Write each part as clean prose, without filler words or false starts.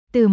Từ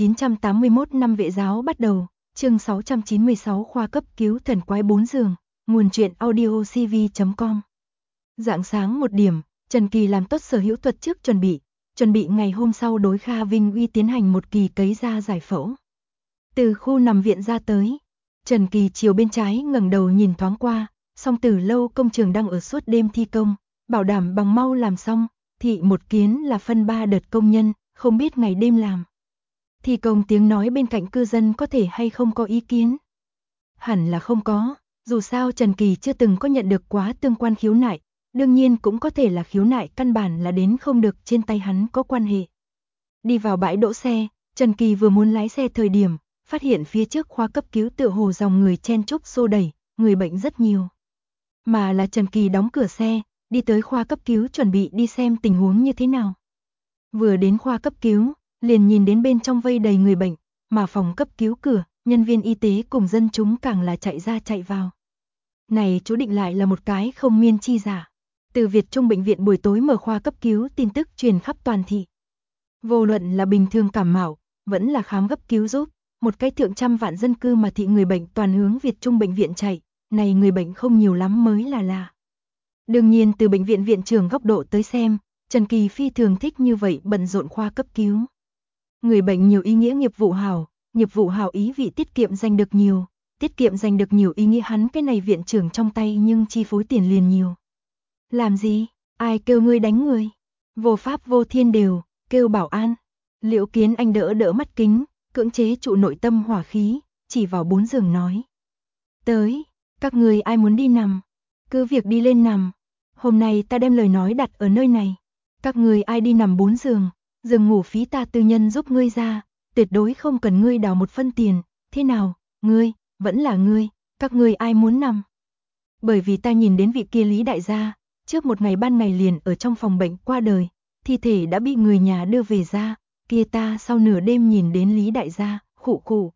1981 năm vệ giáo bắt đầu, chương 696 khoa cấp cứu thần quái 4 giường, nguồn truyện audio cv.com. Rạng sáng 1 điểm, Trần Kỳ làm tốt sở hữu thuật trước chuẩn bị ngày hôm sau đối Kha Vinh Uy tiến hành một kỳ cấy da giải phẫu. Từ khu nằm viện ra tới, Trần Kỳ chiều bên trái ngẩng đầu nhìn thoáng qua, song Tử lâu công trường đang ở suốt đêm thi công, bảo đảm bằng mau làm xong, thị một kiến là phân 3 đợt công nhân, không biết ngày đêm làm. Thi công tiếng nói bên cạnh cư dân có thể hay không có ý kiến? Hẳn là không có, dù sao Trần Kỳ chưa từng có nhận được quá tương quan khiếu nại, đương nhiên cũng có thể là khiếu nại căn bản là đến không được trên tay hắn có quan hệ. Đi vào bãi đỗ xe, Trần Kỳ vừa muốn lái xe thời điểm, phát hiện phía trước khoa cấp cứu tựa hồ dòng người chen chúc xô đẩy, người bệnh rất nhiều. Mà là Trần Kỳ đóng cửa xe, đi tới khoa cấp cứu chuẩn bị đi xem tình huống như thế nào. Vừa đến khoa cấp cứu, liền nhìn đến bên trong vây đầy người bệnh, mà phòng cấp cứu cửa, nhân viên y tế cùng dân chúng càng là chạy ra chạy vào. Này chú định lại là một cái không miên chi giả. Từ Việt Trung bệnh viện buổi tối mở khoa cấp cứu tin tức truyền khắp toàn thị. Vô luận là bình thường cảm mạo, vẫn là khám gấp cứu giúp, một cái thượng trăm vạn dân cư mà thị người bệnh toàn hướng Việt Trung bệnh viện chạy, này người bệnh không nhiều lắm mới là lạ. Đương nhiên từ bệnh viện viện trưởng góc độ tới xem, Trần Kỳ phi thường thích như vậy bận rộn khoa cấp cứu. Người bệnh nhiều ý nghĩa nghiệp vụ hảo ý vị tiết kiệm giành được nhiều ý nghĩa hắn cái này viện trưởng trong tay nhưng chi phối tiền liền nhiều. Làm gì? Ai kêu ngươi đánh người? Vô pháp vô thiên đều, kêu bảo an. Liễu Kiến Anh đỡ mắt kính, cưỡng chế trụ nội tâm hỏa khí, chỉ vào 4 giường nói. Tới, các người ai muốn đi nằm? Cứ việc đi lên nằm. Hôm nay ta đem lời nói đặt ở nơi này. Các người ai đi nằm 4 giường, giường ngủ phí ta tư nhân giúp ngươi ra, tuyệt đối không cần ngươi đào một phân tiền. Thế nào, ngươi, vẫn là ngươi, các ngươi ai muốn nằm? Bởi vì ta nhìn đến vị kia Lý đại gia, trước một ngày ban ngày liền ở trong phòng bệnh qua đời, thi thể đã bị người nhà đưa về ra, kia ta sau nửa đêm nhìn đến Lý đại gia, khụ.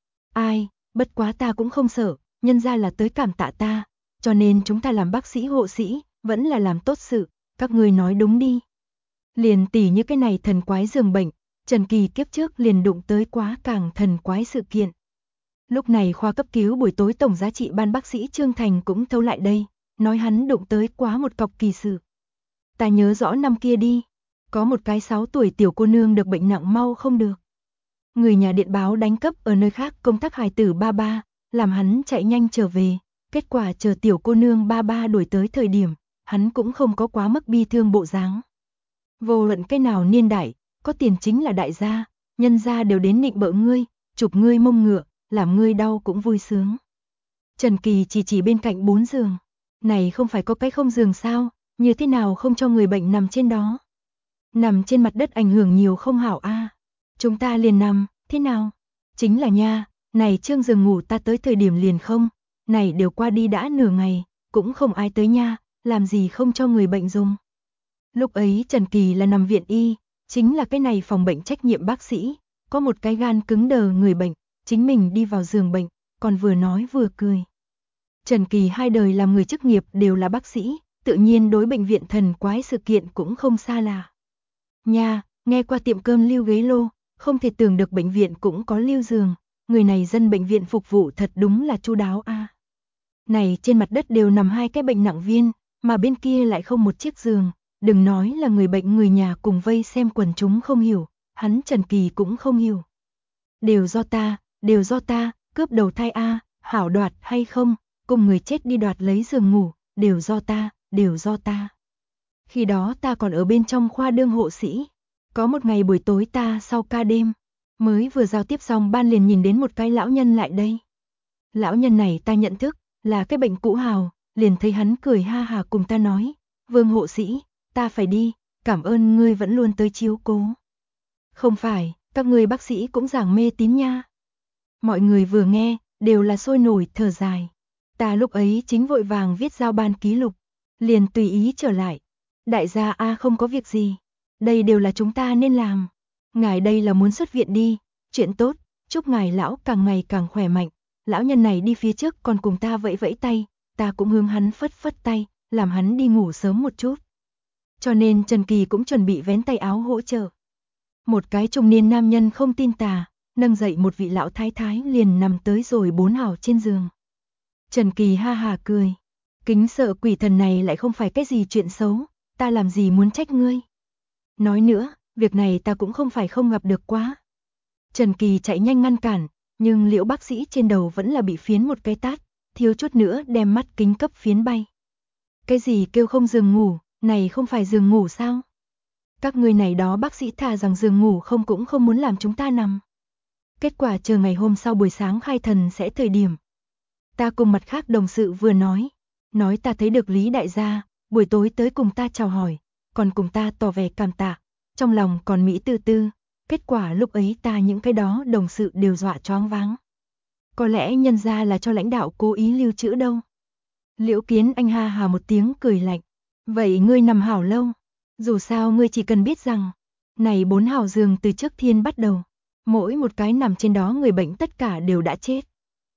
Ai, bất quá ta cũng không sợ, nhân ra là tới cảm tạ ta, cho nên chúng ta làm bác sĩ hộ sĩ, vẫn là làm tốt sự, các ngươi nói đúng đi. Liền tỉ như cái này thần quái giường bệnh, Trần Kỳ kiếp trước liền đụng tới quá càng thần quái sự kiện. Lúc này khoa cấp cứu buổi tối tổng giá trị ban bác sĩ Trương Thành cũng thâu lại đây, nói hắn đụng tới quá một cọc kỳ sự. Ta nhớ rõ năm kia đi, có một cái 6 tuổi tiểu cô nương được bệnh nặng mau không được. Người nhà điện báo đánh cấp ở nơi khác công tác hài tử ba, làm hắn chạy nhanh trở về, kết quả chờ tiểu cô nương ba đuổi tới thời điểm, hắn cũng không có quá mức bi thương bộ dáng. Vô luận cái nào niên đại, có tiền chính là đại gia, nhân gia đều đến nịnh bợ ngươi, chụp ngươi mông ngựa, làm ngươi đau cũng vui sướng. Trần Kỳ chỉ bên cạnh 4 giường, này không phải có cái không giường sao, như thế nào không cho người bệnh nằm trên đó. Nằm trên mặt đất ảnh hưởng nhiều không hảo a. Chúng ta liền nằm, thế nào? Chính là nha, này trương giường ngủ ta tới thời điểm liền không, này đều qua đi đã nửa ngày, cũng không ai tới nha, làm gì không cho người bệnh dùng. Lúc ấy Trần Kỳ là nằm viện y, chính là cái này phòng bệnh trách nhiệm bác sĩ, có một cái gan cứng đờ người bệnh, chính mình đi vào giường bệnh, còn vừa nói vừa cười. Trần Kỳ hai đời làm người chức nghiệp đều là bác sĩ, tự nhiên đối bệnh viện thần quái sự kiện cũng không xa lạ. Nha, nghe qua tiệm cơm lưu ghế lô, không thể tưởng được bệnh viện cũng có lưu giường, người này dân bệnh viện phục vụ thật đúng là chu đáo a. Này trên mặt đất đều nằm 2 cái bệnh nặng viên, mà bên kia lại không một chiếc giường, đừng nói là người bệnh người nhà cùng vây xem quần chúng không hiểu, hắn Trần Kỳ cũng không hiểu. Đều do ta, cướp đầu thai a, hảo đoạt hay không, cùng người chết đi đoạt lấy giường ngủ, đều do ta. Khi đó ta còn ở bên trong khoa đương hộ sĩ, có một ngày buổi tối ta sau ca đêm, mới vừa giao tiếp xong ban liền nhìn đến một cái lão nhân lại đây. Lão nhân này ta nhận thức, là cái bệnh cũ hào, liền thấy hắn cười ha hà cùng ta nói, Vương hộ sĩ, ta phải đi, cảm ơn ngươi vẫn luôn tới chiếu cố. Không phải, các ngươi bác sĩ cũng giảng mê tín nha. Mọi người vừa nghe, đều là sôi nổi thở dài. Ta lúc ấy chính vội vàng viết giao ban ký lục, liền tùy ý trở lại. Đại gia a không có việc gì, đây đều là chúng ta nên làm. Ngài đây là muốn xuất viện đi, chuyện tốt, chúc ngài lão càng ngày càng khỏe mạnh. Lão nhân này đi phía trước còn cùng ta vẫy vẫy tay, ta cũng hướng hắn phất tay, làm hắn đi ngủ sớm một chút. Cho nên Trần Kỳ cũng chuẩn bị vén tay áo hỗ trợ. Một cái trung niên nam nhân không tin tà, nâng dậy một vị lão thái thái liền nằm tới rồi 4 hào trên giường. Trần Kỳ ha hà cười. Kính sợ quỷ thần này lại không phải cái gì chuyện xấu, ta làm gì muốn trách ngươi. Nói nữa, việc này ta cũng không phải không gặp được quá. Trần Kỳ chạy nhanh ngăn cản, nhưng Liễu bác sĩ trên đầu vẫn là bị phiến một cái tát, thiếu chút nữa đem mắt kính cấp phiến bay. Cái gì kêu không giường ngủ, này không phải giường ngủ sao? Các ngươi này đó bác sĩ thà rằng giường ngủ không cũng không muốn làm chúng ta nằm. Kết quả chờ ngày hôm sau buổi sáng khai thần sẽ thời điểm. Ta cùng mặt khác đồng sự vừa nói ta thấy được Lý đại gia, buổi tối tới cùng ta chào hỏi, còn cùng ta tỏ vẻ cảm tạ, trong lòng còn mỹ tư tư, kết quả lúc ấy ta những cái đó đồng sự đều dọa choáng váng. Có lẽ nhân ra là cho lãnh đạo cố ý lưu trữ đâu. Liễu Kiến Anh ha hà một tiếng cười lạnh, vậy ngươi nằm hảo lâu, dù sao ngươi chỉ cần biết rằng, này 4 hào giường từ trước thiên bắt đầu, mỗi một cái nằm trên đó người bệnh tất cả đều đã chết.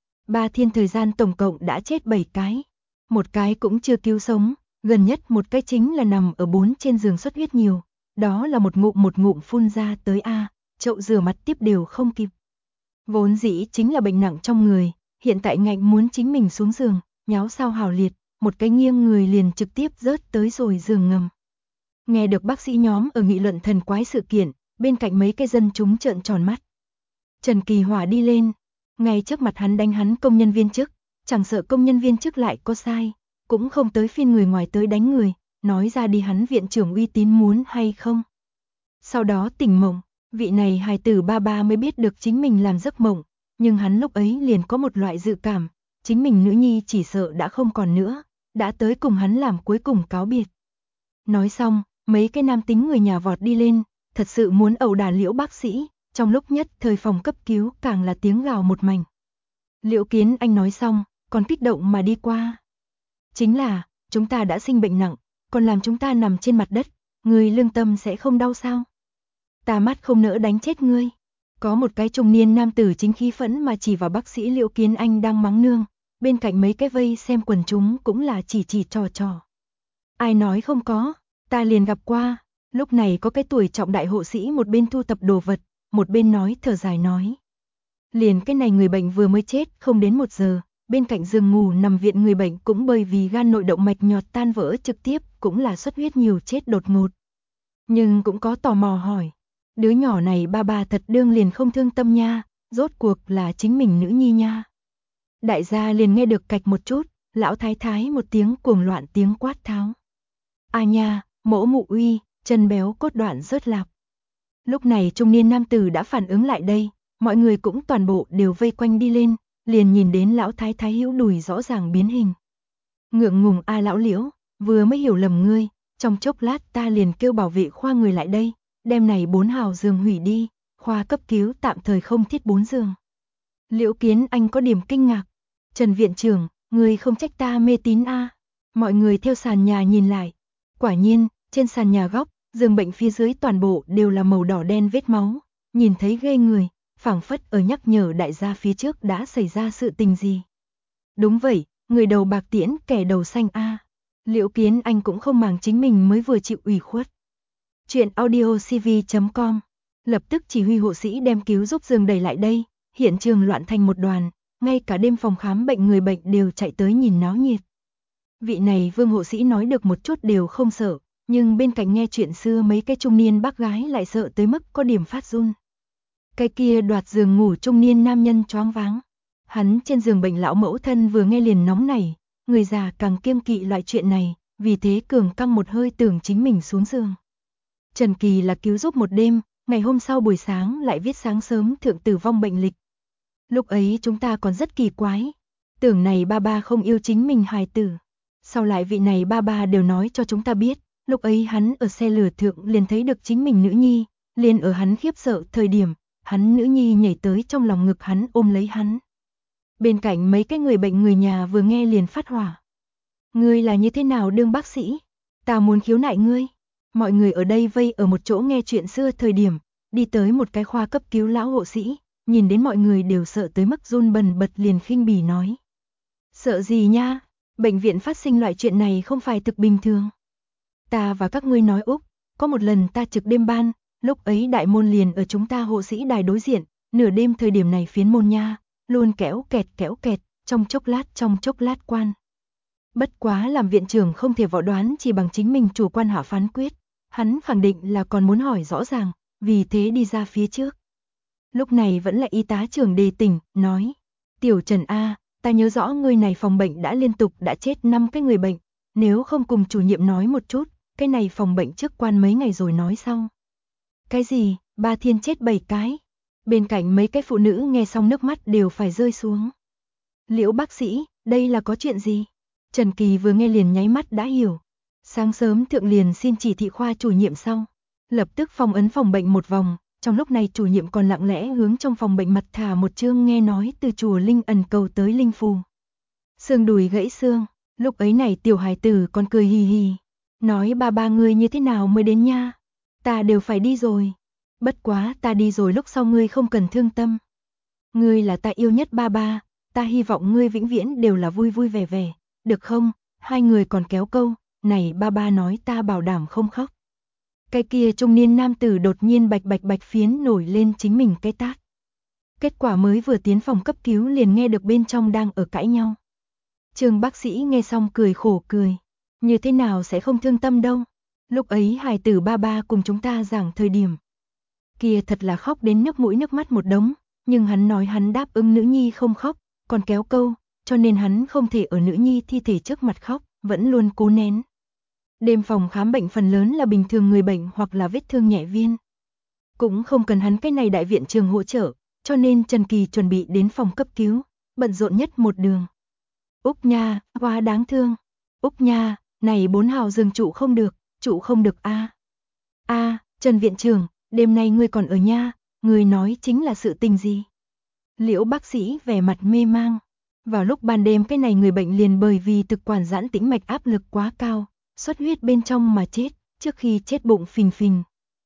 3 thiên thời gian tổng cộng đã chết 7 cái, một cái cũng chưa cứu sống, gần nhất một cái chính là nằm ở 4 trên giường xuất huyết nhiều, đó là một ngụm phun ra tới a, chậu rửa mặt tiếp đều không kịp. Vốn dĩ chính là bệnh nặng trong người, hiện tại ngạnh muốn chính mình xuống giường, nháo sao hào liệt, một cái nghiêng người liền trực tiếp rớt tới rồi giường ngầm. Nghe được bác sĩ nhóm ở nghị luận thần quái sự kiện, bên cạnh mấy cái dân chúng trợn tròn mắt. Trần Kỳ Hỏa đi lên, ngay trước mặt hắn đánh hắn công nhân viên chức, chẳng sợ công nhân viên chức lại có sai, cũng không tới phiên người ngoài tới đánh người, nói ra đi hắn viện trưởng uy tín muốn hay không. Sau đó tỉnh mộng, vị này hài tử ba mới biết được chính mình làm giấc mộng, nhưng hắn lúc ấy liền có một loại dự cảm, chính mình nữ nhi chỉ sợ đã không còn nữa, đã tới cùng hắn làm cuối cùng cáo biệt. Nói xong, mấy cái nam tính người nhà vọt đi lên, thật sự muốn ẩu đả Liễu bác sĩ, trong lúc nhất thời phòng cấp cứu càng là tiếng gào một mảnh. Liễu Kiến Anh nói xong, còn kích động mà đi qua. Chính là, chúng ta đã sinh bệnh nặng, còn làm chúng ta nằm trên mặt đất, người lương tâm sẽ không đau sao? Ta mắt không nỡ đánh chết ngươi. Có một cái trung niên nam tử chính khí phẫn mà chỉ vào bác sĩ Liễu Kiến Anh đang mắng nương, bên cạnh mấy cái vây xem quần chúng cũng là chỉ trò. Ai nói không có, ta liền gặp qua, lúc này có cái tuổi trọng đại hộ sĩ một bên thu thập đồ vật, một bên nói thở dài nói. Liền cái này người bệnh vừa mới chết không đến 1 giờ, bên cạnh giường ngủ nằm viện người bệnh cũng bởi vì gan nội động mạch nhọt tan vỡ trực tiếp cũng là xuất huyết nhiều chết đột ngột. Nhưng cũng có tò mò hỏi, đứa nhỏ này ba thật đương liền không thương tâm nha, rốt cuộc là chính mình nữ nhi nha. Đại gia liền nghe được cạch một chút, lão thái thái một tiếng cuồng loạn tiếng quát tháo. A nha, mỗ mụ uy, chân béo cốt đoạn rớt lạp. Lúc này trung niên nam tử đã phản ứng lại đây, mọi người cũng toàn bộ đều vây quanh đi lên, liền nhìn đến lão thái thái hữu đùi rõ ràng biến hình. Ngượng ngùng a lão Liễu, vừa mới hiểu lầm ngươi, trong chốc lát ta liền kêu bảo vệ khoa người lại đây, đem này 4 hào giường hủy đi, khoa cấp cứu tạm thời không thiết 4 giường. Liễu Kiến Anh có điểm kinh ngạc, Trần viện trưởng, ngươi không trách ta mê tín a? Mọi người theo sàn nhà nhìn lại, quả nhiên, trên sàn nhà góc, giường bệnh phía dưới toàn bộ đều là màu đỏ đen vết máu, nhìn thấy ghê người, phảng phất ở nhắc nhở đại gia phía trước đã xảy ra sự tình gì. Đúng vậy, người đầu bạc tiễn kẻ đầu xanh a. Liễu Kiến Anh cũng không màng chính mình mới vừa chịu ủy khuất. Chuyện audiocv.com lập tức chỉ huy hộ sĩ đem cứu giúp giường đẩy lại đây, hiện trường loạn thành một đoàn, ngay cả đêm phòng khám bệnh người bệnh đều chạy tới nhìn náo nhiệt. Vị này Vương hộ sĩ nói được một chút đều không sợ, nhưng bên cạnh nghe chuyện xưa mấy cái trung niên bác gái lại sợ tới mức có điểm phát run. Cái kia đoạt giường ngủ trung niên nam nhân choáng váng. Hắn trên giường bệnh lão mẫu thân vừa nghe liền nóng nảy, người già càng kiêng kỵ loại chuyện này, vì thế cường căng một hơi tưởng chính mình xuống giường. Trần Kỳ là cứu giúp một đêm, ngày hôm sau buổi sáng lại viết sáng sớm thượng tử vong bệnh lịch. Lúc ấy chúng ta còn rất kỳ quái, tưởng này ba không yêu chính mình hài tử. Sau lại vị này ba đều nói cho chúng ta biết, lúc ấy hắn ở xe lửa thượng liền thấy được chính mình nữ nhi, liền ở hắn khiếp sợ thời điểm, hắn nữ nhi nhảy tới trong lòng ngực hắn ôm lấy hắn. Bên cạnh mấy cái người bệnh người nhà vừa nghe liền phát hỏa. Ngươi là như thế nào đương bác sĩ? Ta muốn khiếu nại ngươi. Mọi người ở đây vây ở một chỗ nghe chuyện xưa thời điểm, đi tới một cái khoa cấp cứu lão hộ sĩ, nhìn đến mọi người đều sợ tới mức run bần bật liền khinh bỉ nói. Sợ gì nha? Bệnh viện phát sinh loại chuyện này không phải thực bình thường. Ta và các ngươi nói Úc, có một lần ta trực đêm ban, lúc ấy đại môn liền ở chúng ta hộ sĩ đài đối diện, nửa đêm thời điểm này phiến môn nha, luôn kéo kẹt, trong chốc lát quan. Bất quá làm viện trưởng không thể võ đoán chỉ bằng chính mình chủ quan hạ phán quyết, hắn khẳng định là còn muốn hỏi rõ ràng, vì thế đi ra phía trước. Lúc này vẫn là y tá trưởng đề tỉnh, nói, Tiểu Trần A, ta nhớ rõ người này phòng bệnh đã liên tục đã chết 5 cái người bệnh, nếu không cùng chủ nhiệm nói một chút, cái này phòng bệnh trước quan mấy ngày rồi nói sau. Cái gì, Ba Thiên chết 7 cái? Bên cạnh mấy cái phụ nữ nghe xong nước mắt đều phải rơi xuống. Liễu bác sĩ, đây là có chuyện gì? Trần Kỳ vừa nghe liền nháy mắt đã hiểu. Sáng sớm thượng liền xin chỉ thị khoa chủ nhiệm xong, lập tức phong ấn phòng bệnh một vòng, trong lúc này chủ nhiệm còn lặng lẽ hướng trong phòng bệnh mặt thả một chương nghe nói từ chùa Linh ẩn cầu tới linh phù. Xương đùi gãy xương, lúc ấy này tiểu hài tử còn cười hì hì, nói ba ngươi như thế nào mới đến nha? Ta đều phải đi rồi. Bất quá ta đi rồi lúc sau ngươi không cần thương tâm. Ngươi là ta yêu nhất ba, ta hy vọng ngươi vĩnh viễn đều là vui vui vẻ, được không? Hai người còn kéo câu, này ba nói ta bảo đảm không khóc. Cái kia trung niên nam tử đột nhiên bạch phiến nổi lên chính mình cái tát. Kết quả mới vừa tiến phòng cấp cứu liền nghe được bên trong đang ở cãi nhau. Trương bác sĩ nghe xong cười khổ cười, như thế nào sẽ không thương tâm đâu. Lúc ấy hài tử ba cùng chúng ta giảng thời điểm. Kia thật là khóc đến nước mũi nước mắt một đống, nhưng hắn nói hắn đáp ứng nữ nhi không khóc, còn kéo câu, cho nên hắn không thể ở nữ nhi thi thể trước mặt khóc, vẫn luôn cố nén. Đêm phòng khám bệnh phần lớn là bình thường người bệnh hoặc là vết thương nhẹ viên. Cũng không cần hắn cái này đại viện trường hỗ trợ, cho nên Trần Kỳ chuẩn bị đến phòng cấp cứu, bận rộn nhất một đường. Úc nha, quá đáng thương. Úc nha, này 4 hào giường trụ không được a. Trần viện trưởng, đêm nay ngươi còn ở nha, ngươi nói chính là sự tình gì? Liễu bác sĩ vẻ mặt mê mang. Vào lúc ban đêm cái này người bệnh liền bởi vì thực quản giãn tĩnh mạch áp lực quá cao, xuất huyết bên trong mà chết, trước khi chết bụng phình phình.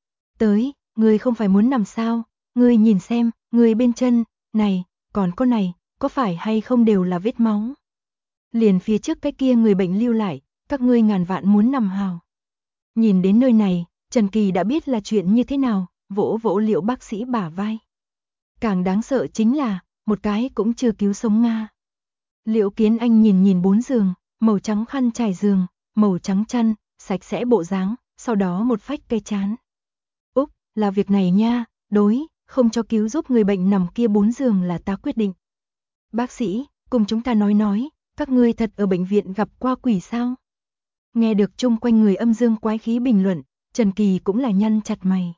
Tới, ngươi không phải muốn nằm sao? Ngươi nhìn xem, ngươi bên chân, này, còn có này, có phải hay không đều là vết máu? Liền phía trước cái kia người bệnh lưu lại, các ngươi ngàn vạn muốn nằm hào. Nhìn đến nơi này, Trần Kỳ đã biết là chuyện như thế nào, vỗ vỗ Liễu bác sĩ bả vai. Càng đáng sợ chính là, một cái cũng chưa cứu sống Nga. Liễu Kiến Anh nhìn 4 giường, màu trắng khăn trải giường, màu trắng chăn, sạch sẽ bộ dáng, sau đó một phách cây chán. Úc, là việc này nha, đối, không cho cứu giúp người bệnh nằm kia 4 giường là ta quyết định. Bác sĩ, cùng chúng ta nói, các ngươi thật ở bệnh viện gặp qua quỷ sao? Nghe được chung quanh người âm dương quái khí bình luận, Trần Kỳ cũng là nhăn chặt mày.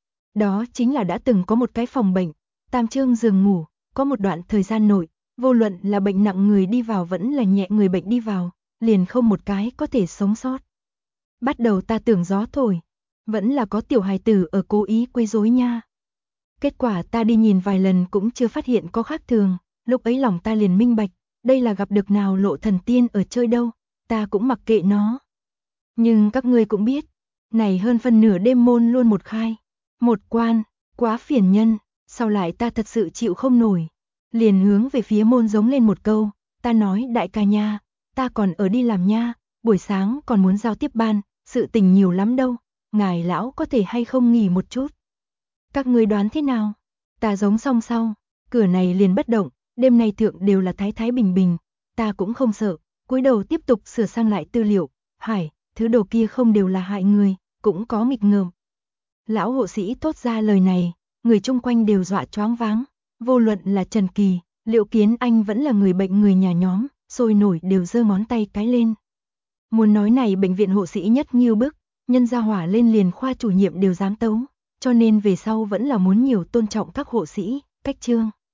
Đó chính là đã từng có một cái phòng bệnh, tam trương giường ngủ, có một đoạn thời gian nội, vô luận là bệnh nặng người đi vào vẫn là nhẹ người bệnh đi vào, liền không một cái có thể sống sót. Bắt đầu ta tưởng gió thổi, vẫn là có tiểu hài tử ở cố ý quấy rối nha. Kết quả ta đi nhìn vài lần cũng chưa phát hiện có khác thường, lúc ấy lòng ta liền minh bạch, đây là gặp được nào lộ thần tiên ở chơi đâu, ta cũng mặc kệ nó. Nhưng các ngươi cũng biết, này hơn phân nửa đêm môn luôn một khai, một quan, quá phiền nhân, sau lại ta thật sự chịu không nổi. Liền hướng về phía môn giống lên một câu, ta nói đại ca nha, ta còn ở đi làm nha, buổi sáng còn muốn giao tiếp ban, sự tình nhiều lắm đâu, ngài lão có thể hay không nghỉ một chút. Các ngươi đoán thế nào? Ta giống xong sau, cửa này liền bất động, đêm nay thượng đều là thái thái bình bình, ta cũng không sợ, cúi đầu tiếp tục sửa sang lại tư liệu, hải, thứ đồ kia không đều là hại người, cũng có nghịch ngợm. Lão hộ sĩ thốt ra lời này, người chung quanh đều dọa choáng váng, vô luận là Trần Kỳ, Liễu Kiến Anh vẫn là người bệnh người nhà nhóm, sôi nổi đều giơ ngón tay cái lên. Muốn nói này bệnh viện hộ sĩ nhất như bức, nhân ra hỏa lên liền khoa chủ nhiệm đều dám tấu, cho nên về sau vẫn là muốn nhiều tôn trọng các hộ sĩ, cách chương.